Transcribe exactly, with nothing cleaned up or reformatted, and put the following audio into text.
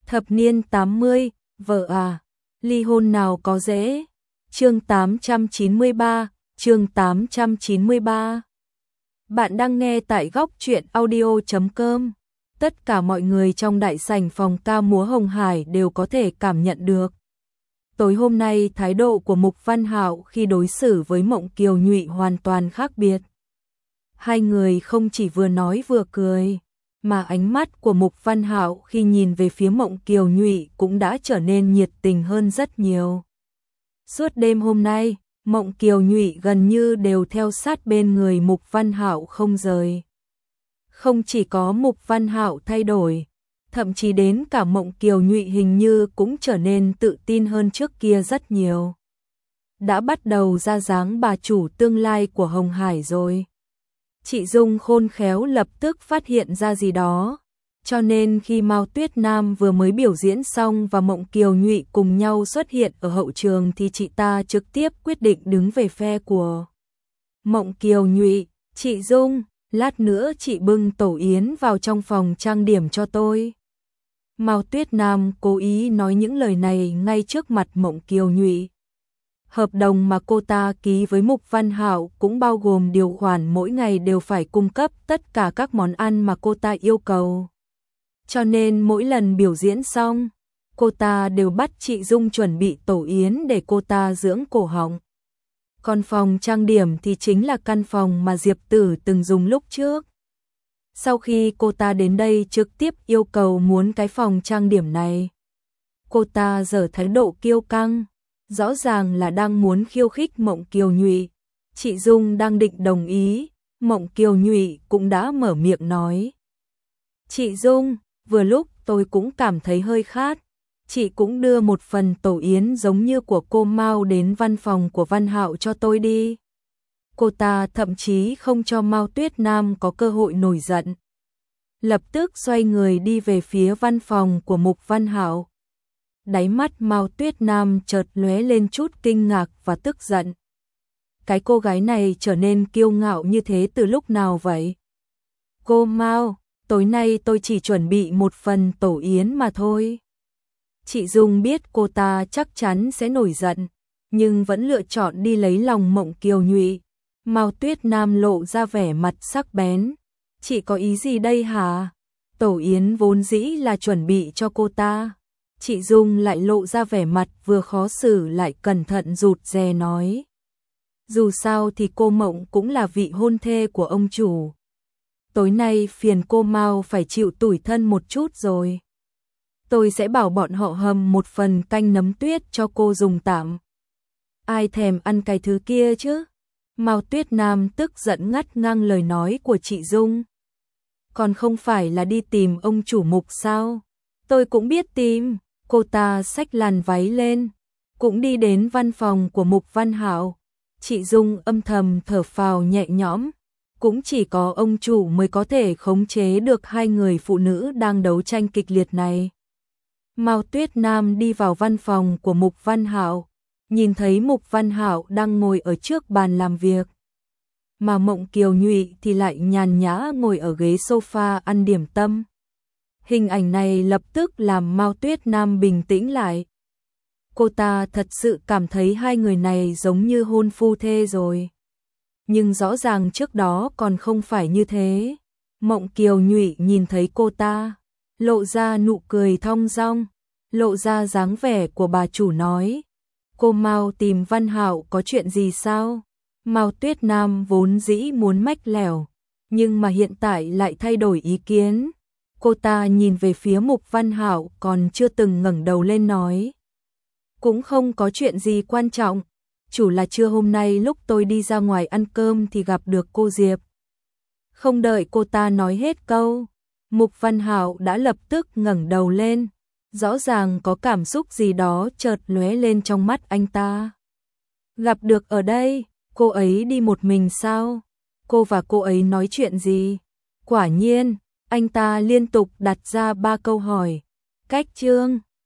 Thập niên tám mươi, vợ à, ly hôn nào có dễ. Chương tám trăm chín mươi ba, chương tám trăm chín mươi ba. Bạn đang nghe tại góc truyện audio chấm com. Tất cả mọi người trong đại sảnh phòng ca múa Hồng Hải đều có thể cảm nhận được. Tối hôm nay thái độ của Mục Văn Hạo khi đối xử với Mộng Kiều Nhụy hoàn toàn khác biệt. Hai người không chỉ vừa nói vừa cười, mà ánh mắt của Mục Văn Hạo khi nhìn về phía Mộng Kiều Nhụy cũng đã trở nên nhiệt tình hơn rất nhiều. Suốt đêm hôm nay, Mộng Kiều Nhụy gần như đều theo sát bên người Mục Văn Hạo không rời. Không chỉ có Mục Văn Hạo thay đổi, thậm chí đến cả Mộng Kiều Nhụy hình như cũng trở nên tự tin hơn trước kia rất nhiều. Đã bắt đầu ra dáng bà chủ tương lai của Hồng Hải rồi. Chị Dung khôn khéo lập tức phát hiện ra gì đó, cho nên khi Mao Tuyết Nam vừa mới biểu diễn xong và Mộng Kiều Nhụy cùng nhau xuất hiện ở hậu trường thì chị ta trực tiếp quyết định đứng về phe của Mộng Kiều Nhụy. Chị Dung, lát nữa chị bưng tổ yến vào trong phòng trang điểm cho tôi. Mao Tuyết Nam cố ý nói những lời này ngay trước mặt Mộng Kiều Nhụy. Hợp đồng mà cô ta ký với Mục Văn Hạo cũng bao gồm điều khoản mỗi ngày đều phải cung cấp tất cả các món ăn mà cô ta yêu cầu. Cho nên mỗi lần biểu diễn xong, cô ta đều bắt chị Dung chuẩn bị tổ yến để cô ta dưỡng cổ họng. Còn phòng trang điểm thì chính là căn phòng mà Diệp Tử từng dùng lúc trước. Sau khi cô ta đến đây trực tiếp yêu cầu muốn cái phòng trang điểm này, cô ta giở thái độ kiêu căng, rõ ràng là đang muốn khiêu khích Mộng Kiều Nhụy. Chị Dung đang định đồng ý, Mộng Kiều Nhụy cũng đã mở miệng nói. Chị Dung, vừa lúc tôi cũng cảm thấy hơi khát, chị cũng đưa một phần tổ yến giống như của cô Mao đến văn phòng của Văn Hạo cho tôi đi. Cô ta thậm chí không cho Mao Tuyết Nam có cơ hội nổi giận. Lập tức xoay người đi về phía văn phòng của Mục Văn Hạo. Đáy mắt Mao Tuyết Nam chợt lóe lên chút kinh ngạc và tức giận. Cái cô gái này trở nên kiêu ngạo như thế từ lúc nào vậy? Cô Mao, tối nay tôi chỉ chuẩn bị một phần tổ yến mà thôi. Chị Dung biết cô ta chắc chắn sẽ nổi giận, nhưng vẫn lựa chọn đi lấy lòng Mộng Kiều Nhụy. Mao Tuyết Nam lộ ra vẻ mặt sắc bén. Chị có ý gì đây hả? Tổ yến vốn dĩ là chuẩn bị cho cô ta. Chị Dung lại lộ ra vẻ mặt vừa khó xử lại cẩn thận rụt rè nói. Dù sao thì cô Mộng cũng là vị hôn thê của ông chủ. Tối nay phiền cô Mao phải chịu tủi thân một chút rồi. Tôi sẽ bảo bọn họ hầm một phần canh nấm tuyết cho cô dùng tạm. Ai thèm ăn cái thứ kia chứ? Mao Tuyết Nam tức giận ngắt ngang lời nói của chị Dung. Còn không phải là đi tìm ông chủ Mục sao? Tôi cũng biết tìm. Cô ta xách làn váy lên, cũng đi đến văn phòng của Mục Văn Hạo. Chị Dung âm thầm thở phào nhẹ nhõm. Cũng chỉ có ông chủ mới có thể khống chế được hai người phụ nữ đang đấu tranh kịch liệt này. Mao Tuyết Nam đi vào văn phòng của Mục Văn Hạo, nhìn thấy Mục Văn Hạo đang ngồi ở trước bàn làm việc. Mà Mộng Kiều Nhụy thì lại nhàn nhã ngồi ở ghế sofa ăn điểm tâm. Hình ảnh này lập tức làm Mao Tuyết Nam bình tĩnh lại. Cô ta thật sự cảm thấy hai người này giống như hôn phu thê rồi. Nhưng rõ ràng trước đó còn không phải như thế. Mộng Kiều Nhụy nhìn thấy cô ta, lộ ra nụ cười thong dong, lộ ra dáng vẻ của bà chủ nói. Cô Mao tìm Văn Hạo có chuyện gì sao? Mao Tuyết Nam vốn dĩ muốn mách lẻo, nhưng mà hiện tại lại thay đổi ý kiến. Cô ta nhìn về phía Mục Văn Hạo còn chưa từng ngẩng đầu lên nói. Cũng không có chuyện gì quan trọng, chủ là trưa hôm nay lúc tôi đi ra ngoài ăn cơm thì gặp được cô Diệp. Không đợi cô ta nói hết câu, Mục Văn Hạo đã lập tức ngẩng đầu lên, rõ ràng có cảm xúc gì đó chợt lóe lên trong mắt anh ta. Gặp được ở đây, cô ấy đi một mình sao? Cô và cô ấy nói chuyện gì? Quả nhiên, anh ta liên tục đặt ra ba câu hỏi. Cách chương